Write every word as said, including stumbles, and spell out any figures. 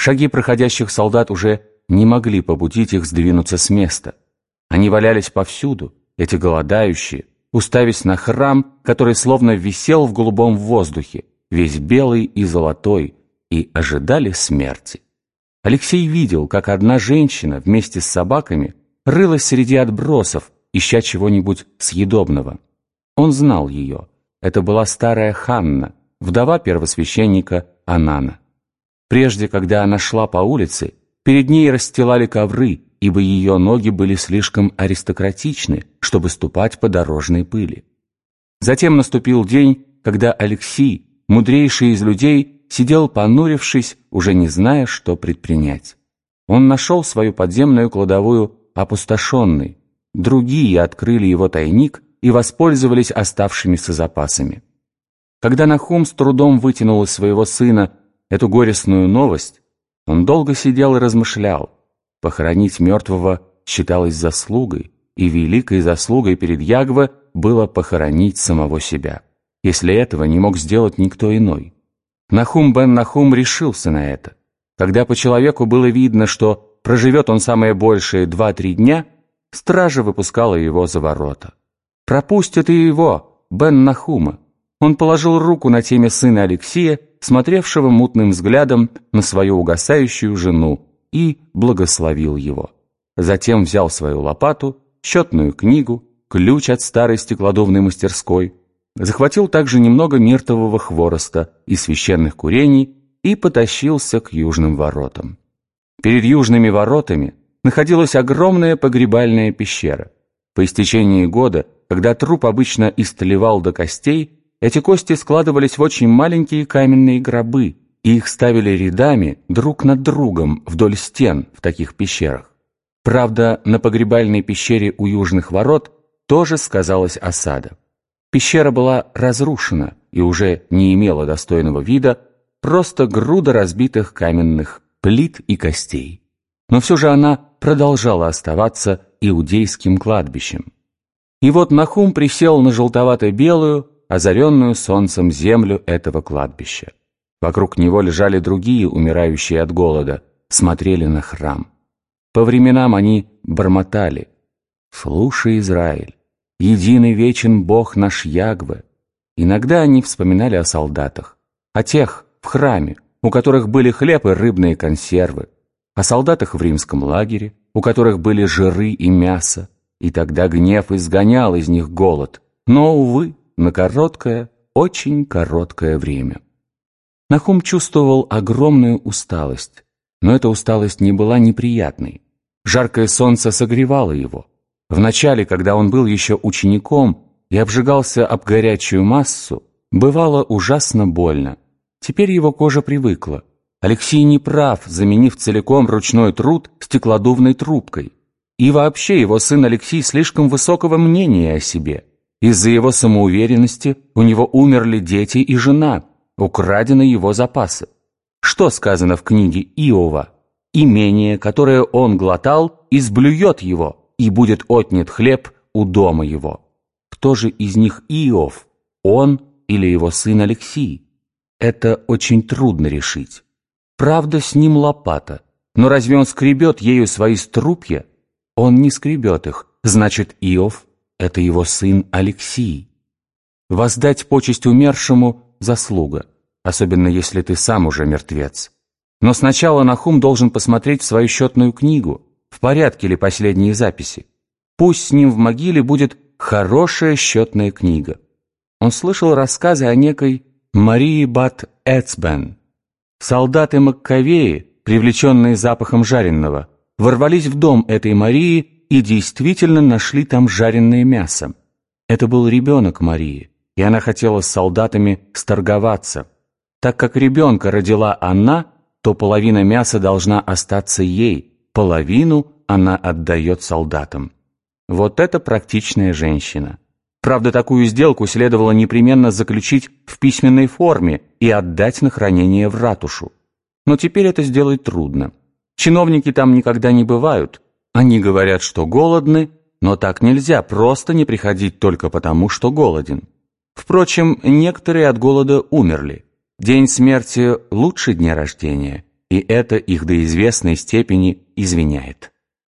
Шаги проходящих солдат уже не могли побудить их сдвинуться с места. Они валялись повсюду, эти голодающие, уставясь на храм, который словно висел в голубом воздухе, весь белый и золотой, и ожидали смерти. Алексей видел, как одна женщина вместе с собаками рылась среди отбросов, ища чего-нибудь съедобного. Он знал ее. Это была старая Ханна, вдова первосвященника Анана. Прежде, когда она шла по улице, перед ней расстилали ковры, ибо ее ноги были слишком аристократичны, чтобы ступать по дорожной пыли. Затем наступил день, когда Алексей, мудрейший из людей, сидел понурившись, уже не зная, что предпринять. Он нашел свою подземную кладовую опустошенной. Другие открыли его тайник и воспользовались оставшимися запасами. Когда Нахум с трудом вытянул из своего сына эту горестную новость, он долго сидел и размышлял. Похоронить мертвого считалось заслугой, и великой заслугой перед Ягве было похоронить самого себя, если этого не мог сделать никто иной. Нахум бен Нахум решился на это. Когда по человеку было видно, что проживет он самое большее два-три дня, стража выпускала его за ворота. «Пропустят и его, бен Нахума». Он положил руку на теме сына Алексея, смотревшего мутным взглядом на свою угасающую жену, и благословил его. Затем взял свою лопату, счетную книгу, ключ от старой стеклодувной мастерской, захватил также немного миртового хвороста и священных курений и потащился к южным воротам. Перед южными воротами находилась огромная погребальная пещера. По истечении года, когда труп обычно истлевал до костей, эти кости складывались в очень маленькие каменные гробы, и их ставили рядами друг над другом вдоль стен в таких пещерах. Правда, на погребальной пещере у южных ворот тоже сказалась осада. Пещера была разрушена и уже не имела достойного вида, просто груда разбитых каменных плит и костей. Но все же она продолжала оставаться иудейским кладбищем. И вот Нахум присел на желтовато-белую, озаренную солнцем землю этого кладбища. Вокруг него лежали другие, умирающие от голода, смотрели на храм. По временам они бормотали: «Слушай, Израиль, единый вечен Бог наш Ягве». Иногда они вспоминали о солдатах, о тех в храме, у которых были хлеб и рыбные консервы, о солдатах в римском лагере, у которых были жиры и мясо, и тогда гнев изгонял из них голод, но, увы, на короткое, очень короткое время. Нахум чувствовал огромную усталость, но эта усталость не была неприятной. Жаркое солнце согревало его. Вначале, когда он был еще учеником и обжигался об горячую массу, бывало ужасно больно. Теперь его кожа привыкла. Алексей не прав, заменив целиком ручной труд стеклодувной трубкой. И вообще его сын Алексей слишком высокого мнения о себе. Из-за его самоуверенности у него умерли дети и жена, украдены его запасы. Что сказано в книге Иова? «Имение, которое он глотал, изблюет его, и будет отнят хлеб у дома его». Кто же из них Иов, он или его сын Алексей? Это очень трудно решить. Правда, с ним лопата, но разве он скребет ею свои струпья? Он не скребет их, значит, Иов — это его сын Алексей. Воздать почесть умершему — заслуга, особенно если ты сам уже мертвец. Но сначала Нахум должен посмотреть в свою счетную книгу, в порядке ли последние записи. Пусть с ним в могиле будет хорошая счетная книга. Он слышал рассказы о некой Марии бат Эцбен. Солдаты Маккавеи, привлеченные запахом жареного, ворвались в дом этой Марии и действительно нашли там жареное мясо. Это был ребенок Марии, и она хотела с солдатами сторговаться. Так как ребенка родила она, то половина мяса должна остаться ей, половину она отдает солдатам. Вот это практичная женщина. Правда, такую сделку следовало непременно заключить в письменной форме и отдать на хранение в ратушу. Но теперь это сделать трудно. Чиновники там никогда не бывают. Они говорят, что голодны, но так нельзя просто не приходить только потому, что голоден. Впрочем, некоторые от голода умерли. День смерти лучше дня рождения, и это их до известной степени извиняет.